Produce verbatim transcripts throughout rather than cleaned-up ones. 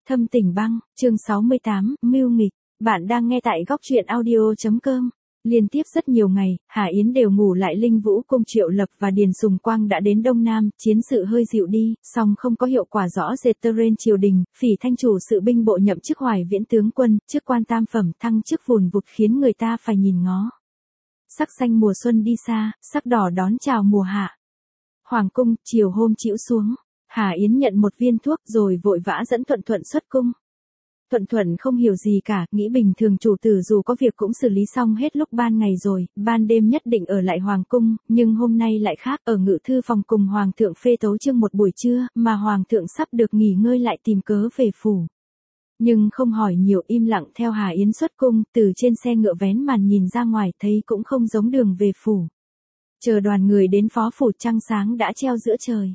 Thâm Tình Băng, chương sáu mươi tám, Mưu Nghịch. Bạn đang nghe tại góc truyện audio chấm com. Liên tiếp rất nhiều ngày, Hà Yến đều ngủ lại Linh Vũ Cung. Triệu Lập và Điền Sùng Quang đã đến Đông Nam, chiến sự hơi dịu đi, song không có hiệu quả rõ rệt. Terrain triều đình, Phỉ Thanh chủ sự binh bộ nhậm chức Hoài Viễn tướng quân, chức quan tam phẩm thăng chức vùn vụt khiến người ta phải nhìn ngó. Sắc xanh mùa xuân đi xa, sắc đỏ đón chào mùa hạ. Hoàng cung, chiều hôm chĩu xuống. Hà Yến nhận một viên thuốc rồi vội vã dẫn Thuận Thuận xuất cung. Thuận Thuận không hiểu gì cả, nghĩ bình thường chủ tử dù có việc cũng xử lý xong hết lúc ban ngày rồi, ban đêm nhất định ở lại hoàng cung, nhưng hôm nay lại khác, ở ngự thư phòng cùng hoàng thượng phê tấu chương một buổi trưa, mà hoàng thượng sắp được nghỉ ngơi lại tìm cớ về phủ. Nhưng không hỏi nhiều, im lặng theo Hà Yến xuất cung, từ trên xe ngựa vén màn nhìn ra ngoài thấy cũng không giống đường về phủ. Chờ đoàn người đến phó phủ, trăng sáng đã treo giữa trời.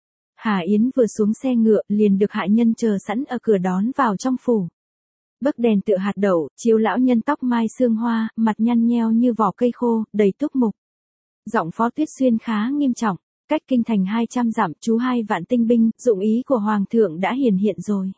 Hà Yến vừa xuống xe ngựa liền được hạ nhân chờ sẵn ở cửa đón vào trong phủ. Bấc đèn tựa hạt đậu, chiếu lão nhân tóc mai sương hoa, mặt nhăn nheo như vỏ cây khô, đầy túc mục. Giọng Phó Tuyết Xuyên khá nghiêm trọng, cách kinh thành hai trăm dặm, trú hai vạn tinh binh, dụng ý của hoàng thượng đã hiển hiện rồi.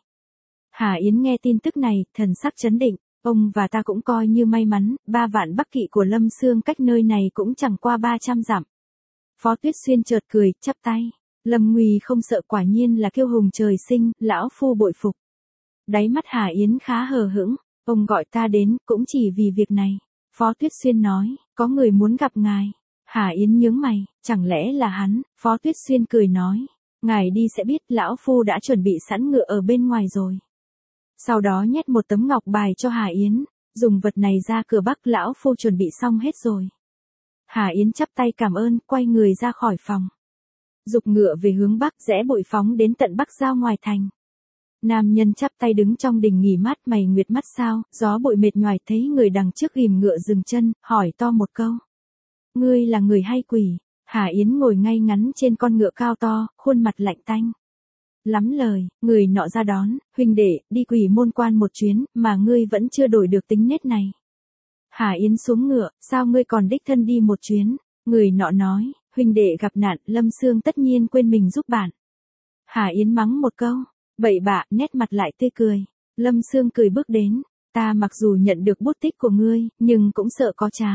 Hà Yến nghe tin tức này, thần sắc chấn định, ông và ta cũng coi như may mắn, ba vạn bắc kỵ của Lâm Xương cách nơi này cũng chẳng qua ba trăm dặm. Phó Tuyết Xuyên chợt cười, chắp tay. Lâm Nguy không sợ, quả nhiên là kiêu hùng trời sinh, lão phu bội phục. Đáy mắt Hà Yến khá hờ hững, ông gọi ta đến cũng chỉ vì việc này. Phó Tuyết Xuyên nói, có người muốn gặp ngài. Hà Yến nhướng mày, chẳng lẽ là hắn? Phó Tuyết Xuyên cười nói, ngài đi sẽ biết, lão phu đã chuẩn bị sẵn ngựa ở bên ngoài rồi. Sau đó nhét một tấm ngọc bài cho Hà Yến, dùng vật này ra cửa bắc, lão phu chuẩn bị xong hết rồi. Hà Yến chắp tay cảm ơn, quay người ra khỏi phòng. Dục ngựa về hướng bắc, rẽ bụi phóng đến tận bắc giao ngoài thành. Nam nhân chắp tay đứng trong đình nghỉ mát, mày nguyệt mắt sao, gió bụi mệt nhoài, thấy người đằng trước ghìm ngựa dừng chân, hỏi to một câu. Ngươi là người hay quỷ? Hà Yến ngồi ngay ngắn trên con ngựa cao to, khuôn mặt lạnh tanh. Lắm lời, người nọ ra đón, huynh đệ, đi Quỷ Môn Quan một chuyến, mà ngươi vẫn chưa đổi được tính nết này. Hà Yến xuống ngựa, sao ngươi còn đích thân đi một chuyến? Người nọ nói, huynh đệ gặp nạn, Lâm Xương tất nhiên quên mình giúp bạn. Hà Yến mắng một câu, bậy bạ, nét mặt lại tươi cười. Lâm Xương cười bước đến, ta mặc dù nhận được bút tích của ngươi, nhưng cũng sợ có trá.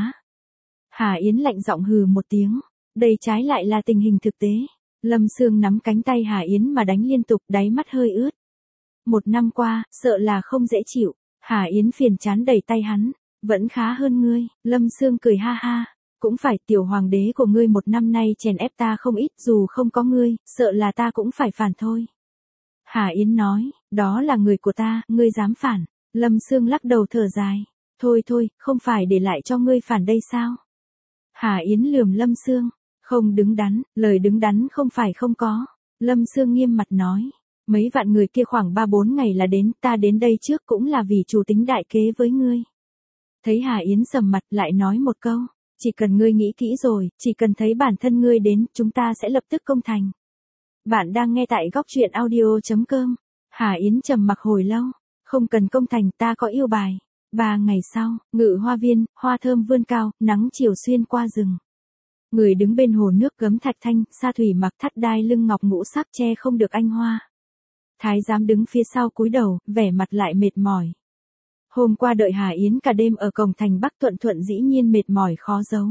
Hà Yến lạnh giọng hừ một tiếng, đây trái lại là tình hình thực tế. Lâm Xương nắm cánh tay Hà Yến mà đánh liên tục, đáy mắt hơi ướt. Một năm qua, sợ là không dễ chịu. Hà Yến phiền chán đẩy tay hắn, vẫn khá hơn ngươi. Lâm Xương cười ha ha. Cũng phải, tiểu hoàng đế của ngươi một năm nay chèn ép ta không ít, dù không có ngươi, sợ là ta cũng phải phản thôi. Hà Yến nói, đó là người của ta, ngươi dám phản. Lâm Xương lắc đầu thở dài, thôi thôi, không phải để lại cho ngươi phản đây sao? Hà Yến lườm Lâm Xương, không đứng đắn, lời đứng đắn không phải không có. Lâm Xương nghiêm mặt nói, mấy vạn người kia khoảng ba bốn ngày là đến, ta đến đây trước cũng là vì chủ tính đại kế với ngươi. Thấy Hà Yến sầm mặt lại nói một câu. Chỉ cần ngươi nghĩ kỹ rồi, chỉ cần thấy bản thân ngươi đến, chúng ta sẽ lập tức công thành. Bạn đang nghe tại góc truyện audio chấm com. Hà Yến trầm mặc hồi lâu, không cần công thành, ta có yêu bài. Ba ngày sau, ngự hoa viên, hoa thơm vươn cao, nắng chiều xuyên qua rừng. Người đứng bên hồ nước gấm thạch thanh, sa thủy mặc thắt đai lưng ngọc ngũ sắc che không được anh hoa. Thái giám đứng phía sau cúi đầu, vẻ mặt lại mệt mỏi. Hôm qua đợi Hà Yến cả đêm ở cổng thành Bắc, Thuận Thuận dĩ nhiên mệt mỏi khó giấu.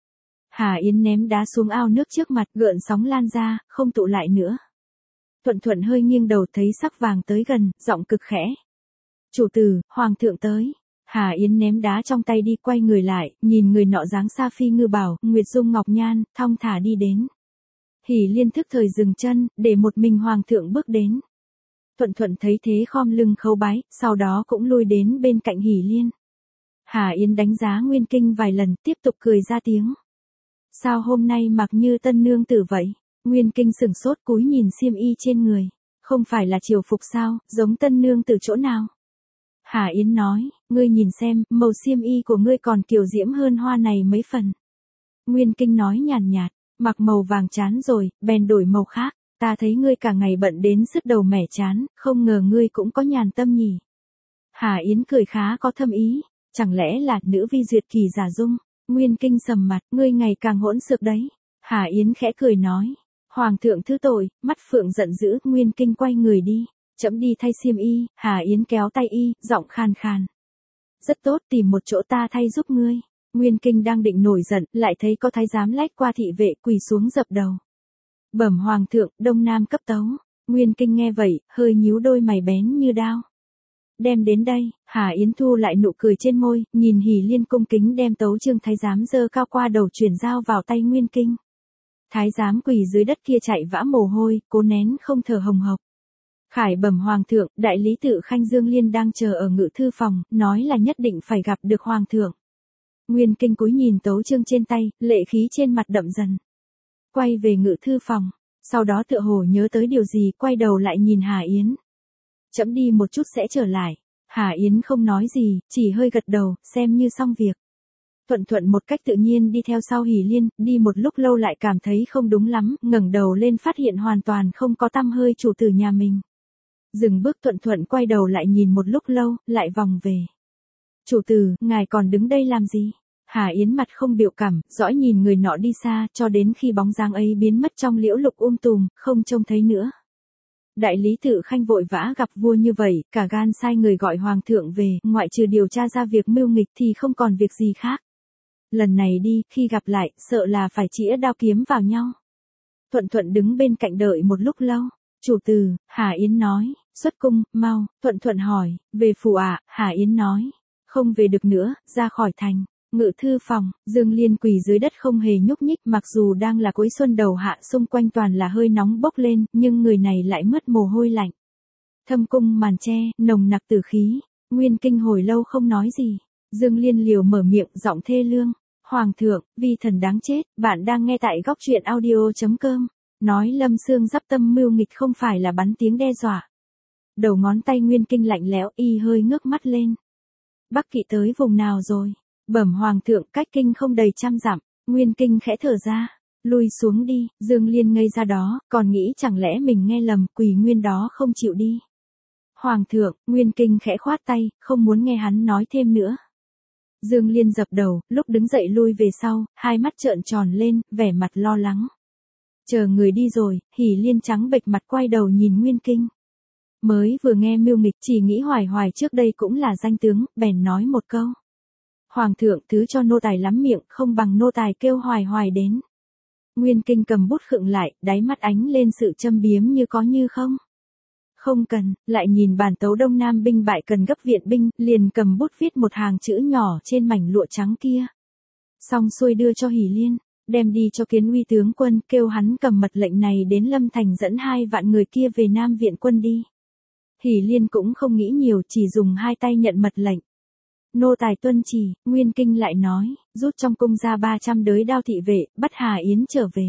Hà Yến ném đá xuống ao nước trước mặt, gợn sóng lan ra, không tụ lại nữa. Thuận Thuận hơi nghiêng đầu thấy sắc vàng tới gần, giọng cực khẽ. Chủ tử, hoàng thượng tới. Hà Yến ném đá trong tay đi, quay người lại, nhìn người nọ dáng sa phi ngư bảo, nguyệt dung ngọc nhan, thong thả đi đến. Hỉ Liên thức thời dừng chân, để một mình hoàng thượng bước đến. Thuận Thuận thấy thế khom lưng khấu bái, sau đó cũng lui đến bên cạnh Hỉ Liên. Hà Yến đánh giá Nguyên Kinh vài lần, tiếp tục cười ra tiếng. Sao hôm nay mặc như tân nương tử vậy? Nguyên Kinh sửng sốt cúi nhìn xiêm y trên người. Không phải là triều phục sao, giống tân nương tử chỗ nào? Hà Yến nói, ngươi nhìn xem, màu xiêm y của ngươi còn kiều diễm hơn hoa này mấy phần. Nguyên Kinh nói nhàn nhạt, mặc màu vàng chán rồi, bèn đổi màu khác. Ta thấy ngươi cả ngày bận đến sứt đầu mẻ chán, không ngờ ngươi cũng có nhàn tâm nhỉ. Hà Yến cười khá có thâm ý, chẳng lẽ là nữ vi duyệt kỳ giả dung? Nguyên Kinh sầm mặt, ngươi ngày càng hỗn xược đấy. Hà Yến khẽ cười nói, hoàng thượng thứ tội, mắt phượng giận dữ. Nguyên Kinh quay người đi. Trẫm đi thay xiêm y. Hà Yến kéo tay y, giọng khàn khàn. Rất tốt, tìm một chỗ ta thay giúp ngươi. Nguyên Kinh đang định nổi giận, lại thấy có thái giám lách qua thị vệ quỳ xuống dập đầu. Bẩm hoàng thượng, Đông Nam cấp tấu. Nguyên Kinh nghe vậy, hơi nhíu đôi mày bén như đao. Đem đến đây. Hà Yến thu lại nụ cười trên môi, nhìn Hỷ Liên cung kính đem tấu chương thái giám dơ cao qua đầu chuyển giao vào tay Nguyên Kinh. Thái giám quỳ dưới đất kia chạy vã mồ hôi, cố nén không thở hồng hộc. Khải bẩm hoàng thượng, đại lý tự Khanh Dương Liên đang chờ ở ngự thư phòng, nói là nhất định phải gặp được hoàng thượng. Nguyên Kinh cúi nhìn tấu chương trên tay, lệ khí trên mặt đậm dần. Quay về ngự thư phòng, sau đó tựa hồ nhớ tới điều gì, quay đầu lại nhìn Hà Yến. Trẫm đi một chút sẽ trở lại. Hà Yến không nói gì, chỉ hơi gật đầu, xem như xong việc. Thuận Thuận một cách tự nhiên đi theo sau Hỷ Liên, đi một lúc lâu lại cảm thấy không đúng lắm, ngẩng đầu lên phát hiện hoàn toàn không có tăm hơi chủ tử nhà mình. Dừng bước Thuận Thuận quay đầu lại nhìn một lúc lâu, lại vòng về. Chủ tử, ngài còn đứng đây làm gì? Hà Yến mặt không biểu cảm, dõi nhìn người nọ đi xa, cho đến khi bóng dáng ấy biến mất trong liễu lục um tùm, không trông thấy nữa. Đại lý tự Khanh vội vã gặp vua như vậy, cả gan sai người gọi hoàng thượng về, ngoại trừ điều tra ra việc mưu nghịch thì không còn việc gì khác. Lần này đi, khi gặp lại, sợ là phải chĩa đao kiếm vào nhau. Thuận Thuận đứng bên cạnh đợi một lúc lâu. Chủ tử, Hà Yến nói, xuất cung, mau. Thuận Thuận hỏi, về phủ ạ? Hà Yến nói, không về được nữa, ra khỏi thành. Ngự thư phòng, Dương Liên quỳ dưới đất không hề nhúc nhích, mặc dù đang là cuối xuân đầu hạ, xung quanh toàn là hơi nóng bốc lên, nhưng người này lại mướt mồ hôi lạnh. Thâm cung màn che, nồng nặc tử khí. Nguyên Kinh hồi lâu không nói gì. Dương Liên liều mở miệng, giọng thê lương. Hoàng thượng, vi thần đáng chết. Bạn đang nghe tại góc truyện audio chấm com. Nói Lâm Xương dắp tâm mưu nghịch không phải là bắn tiếng đe dọa. Đầu ngón tay Nguyên Kinh lạnh lẽo, y hơi ngước mắt lên. Bắc Kỵ tới vùng nào rồi? Bẩm hoàng thượng, cách kinh không đầy trăm dặm. Nguyên Kinh khẽ thở ra. Lui xuống đi. Dương Liên ngây ra đó, còn nghĩ chẳng lẽ mình nghe lầm, quỳ nguyên đó không chịu đi. Hoàng thượng, Nguyên Kinh khẽ khoát tay, không muốn nghe hắn nói thêm nữa. Dương Liên dập đầu, lúc đứng dậy lui về sau, hai mắt trợn tròn lên, vẻ mặt lo lắng. Chờ người đi rồi, Hỷ Liên trắng bệch mặt quay đầu nhìn Nguyên Kinh. Mới vừa nghe mưu nghịch, chỉ nghĩ Hoài Hoài trước đây cũng là danh tướng, bèn nói một câu. Hoàng thượng thứ cho nô tài lắm miệng, không bằng nô tài kêu Hoài Hoài đến. Nguyên Kinh cầm bút khựng lại, đáy mắt ánh lên sự châm biếm như có như không. Không cần, lại nhìn bản tấu Đông Nam binh bại cần gấp viện binh, liền cầm bút viết một hàng chữ nhỏ trên mảnh lụa trắng kia. Xong xuôi đưa cho Hỷ Liên, đem đi cho Kiến Uy tướng quân, kêu hắn cầm mật lệnh này đến Lâm Thành dẫn hai vạn người kia về Nam viện quân đi. Hỷ Liên cũng không nghĩ nhiều, chỉ dùng hai tay nhận mật lệnh. Nô tài tuân chỉ. Nguyên Kinh lại nói, rút trong cung ra ba trăm đới đao thị vệ, bắt Hà Yến trở về.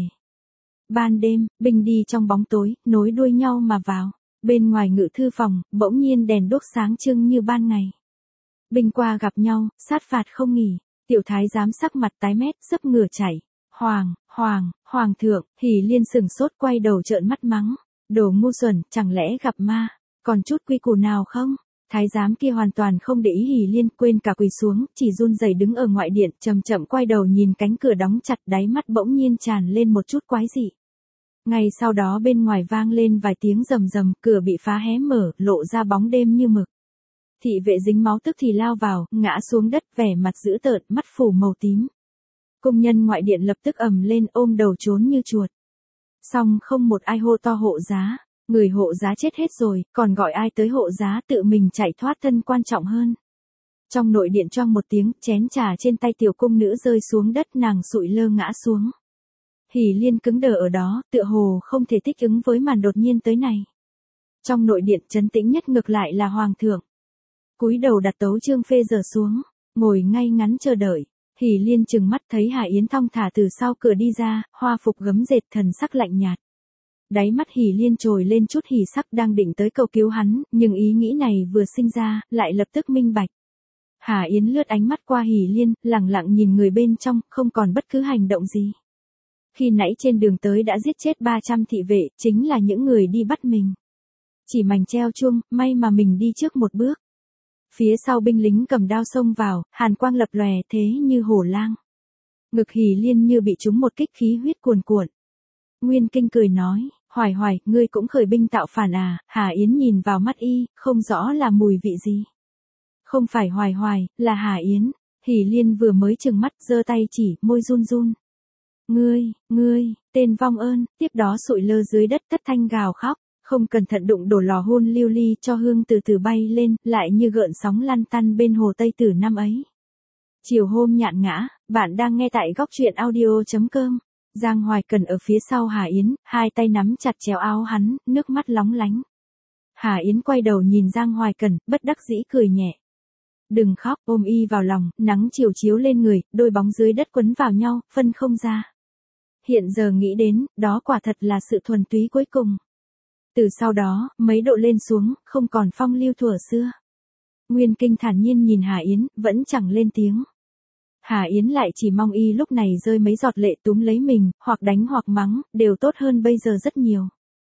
Ban đêm, binh đi trong bóng tối, nối đuôi nhau mà vào. Bên ngoài ngự thư phòng, bỗng nhiên đèn đuốc sáng trưng như ban ngày. Binh qua gặp nhau, sát phạt không nghỉ. Tiểu thái giám sắc mặt tái mét, sấp ngửa chảy. Hoàng, hoàng, hoàng thượng. Hỷ Liên sừng sốt quay đầu trợn mắt mắng. Đồ ngu xuẩn, chẳng lẽ gặp ma, còn chút quy củ nào không? Thái giám kia hoàn toàn không để ý Hỷ Liên, quên cả quỳ xuống, chỉ run rẩy đứng ở ngoại điện, chậm chậm quay đầu nhìn cánh cửa đóng chặt, đáy mắt bỗng nhiên tràn lên một chút quái dị. Ngay sau đó bên ngoài vang lên vài tiếng rầm rầm, cửa bị phá hé mở, lộ ra bóng đêm như mực. Thị vệ dính máu tức thì lao vào, ngã xuống đất, vẻ mặt dữ tợn, mắt phủ màu tím. Công nhân ngoại điện lập tức ầm lên, ôm đầu trốn như chuột. Xong không một ai hô to hộ giá. Người hộ giá chết hết rồi, còn gọi ai tới hộ giá, tự mình chạy thoát thân quan trọng hơn. Trong nội điện choang một tiếng, chén trà trên tay tiểu cung nữ rơi xuống đất, nàng sụi lơ ngã xuống. Hỷ Liên cứng đờ ở đó, tựa hồ không thể thích ứng với màn đột nhiên tới này. Trong nội điện trấn tĩnh nhất ngược lại là hoàng thượng. Cúi đầu đặt tấu chương phê dở xuống, ngồi ngay ngắn chờ đợi. Hỷ Liên chừng mắt thấy Hà Yến thong thả từ sau cửa đi ra, hoa phục gấm dệt, thần sắc lạnh nhạt. Đáy mắt Hỷ Liên trồi lên chút hỉ sắc, đang định tới cầu cứu hắn, nhưng ý nghĩ này vừa sinh ra, lại lập tức minh bạch. Hà Yến lướt ánh mắt qua Hỷ Liên, lẳng lặng nhìn người bên trong, không còn bất cứ hành động gì. Khi nãy trên đường tới đã giết chết ba trăm thị vệ, chính là những người đi bắt mình. Chỉ mảnh treo chuông, may mà mình đi trước một bước. Phía sau binh lính cầm đao xông vào, hàn quang lập lòe thế như hổ lang. Ngực Hỷ Liên như bị trúng một kích, khí huyết cuồn cuộn. Nguyên Kinh cười nói, Hoài Hoài, ngươi cũng khởi binh tạo phản à? Hà Yến nhìn vào mắt y, không rõ là mùi vị gì. Không phải Hoài Hoài, là Hà Yến. Hỷ Liên vừa mới trừng mắt, giơ tay chỉ, môi run run. Ngươi, ngươi, tên vong ơn, tiếp đó sụi lơ dưới đất thất thanh gào khóc, không cẩn thận đụng đổ lò hôn lưu ly cho hương từ từ bay lên, lại như gợn sóng lăn tăn bên hồ Tây Tử năm ấy. Chiều hôm nhạn ngã, bạn đang nghe tại góc truyện audio.com. Giang Hoài Cần ở phía sau Hà Yến, hai tay nắm chặt chéo áo hắn, nước mắt lóng lánh. Hà Yến quay đầu nhìn Giang Hoài Cần, bất đắc dĩ cười nhẹ. Đừng khóc, ôm y vào lòng, nắng chiều chiếu lên người, đôi bóng dưới đất quấn vào nhau, phân không ra. Hiện giờ nghĩ đến, đó quả thật là sự thuần túy cuối cùng. Từ sau đó, mấy độ lên xuống, không còn phong lưu thuở xưa. Nguyên Kinh thản nhiên nhìn Hà Yến, vẫn chẳng lên tiếng. Hà Yến lại chỉ mong y lúc này rơi mấy giọt lệ túm lấy mình, hoặc đánh hoặc mắng, đều tốt hơn bây giờ rất nhiều.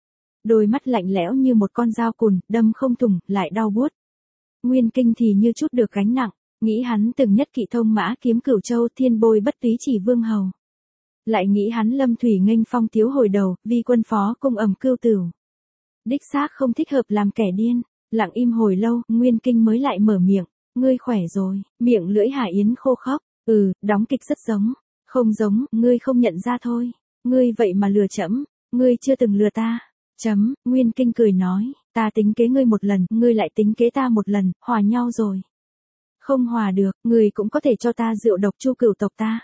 Đôi mắt lạnh lẽo như một con dao cùn, đâm không thủng, lại đau buốt. Nguyên Kinh thì như chút được gánh nặng, nghĩ hắn từng nhất kỵ thông mã kiếm Cửu Châu thiên bôi bất túy chỉ vương hầu. Lại nghĩ hắn lâm thủy nghênh phong tiếu hồi đầu, vì quân phó cung ẩm cưu tửu. Đích xác không thích hợp làm kẻ điên, lặng im hồi lâu, Nguyên Kinh mới lại mở miệng, ngươi khỏe rồi, miệng lưỡi Hà Yến khô khốc, ừ, đóng kịch rất giống, không giống, ngươi không nhận ra thôi, ngươi vậy mà lừa trẫm, ngươi chưa từng lừa ta, chấm, Nguyên Kinh cười nói, ta tính kế ngươi một lần, ngươi lại tính kế ta một lần, hòa nhau rồi. Không hòa được, ngươi cũng có thể cho ta rượu độc chu cửu tộc ta.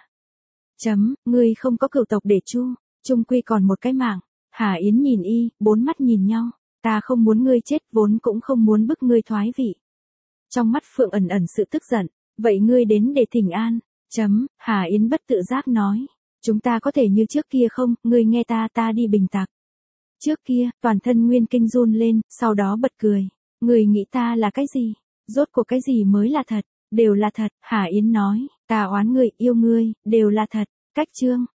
Chấm, ngươi không có cửu tộc để chu, chung quy còn một cái mạng. Hà Yến nhìn y, bốn mắt nhìn nhau, ta không muốn ngươi chết, vốn cũng không muốn bức ngươi thoái vị. Trong mắt Phượng ẩn ẩn sự tức giận, vậy ngươi đến để thỉnh an. Chấm, Hà Yến bất tự giác nói, chúng ta có thể như trước kia không, ngươi nghe ta, ta đi bình tặc. Trước kia, toàn thân Nguyên Kinh run lên, sau đó bật cười, ngươi nghĩ ta là cái gì? Rốt cuộc cái gì mới là thật? Đều là thật, Hà Yến nói, ta oán ngươi, yêu ngươi, đều là thật. Cách chương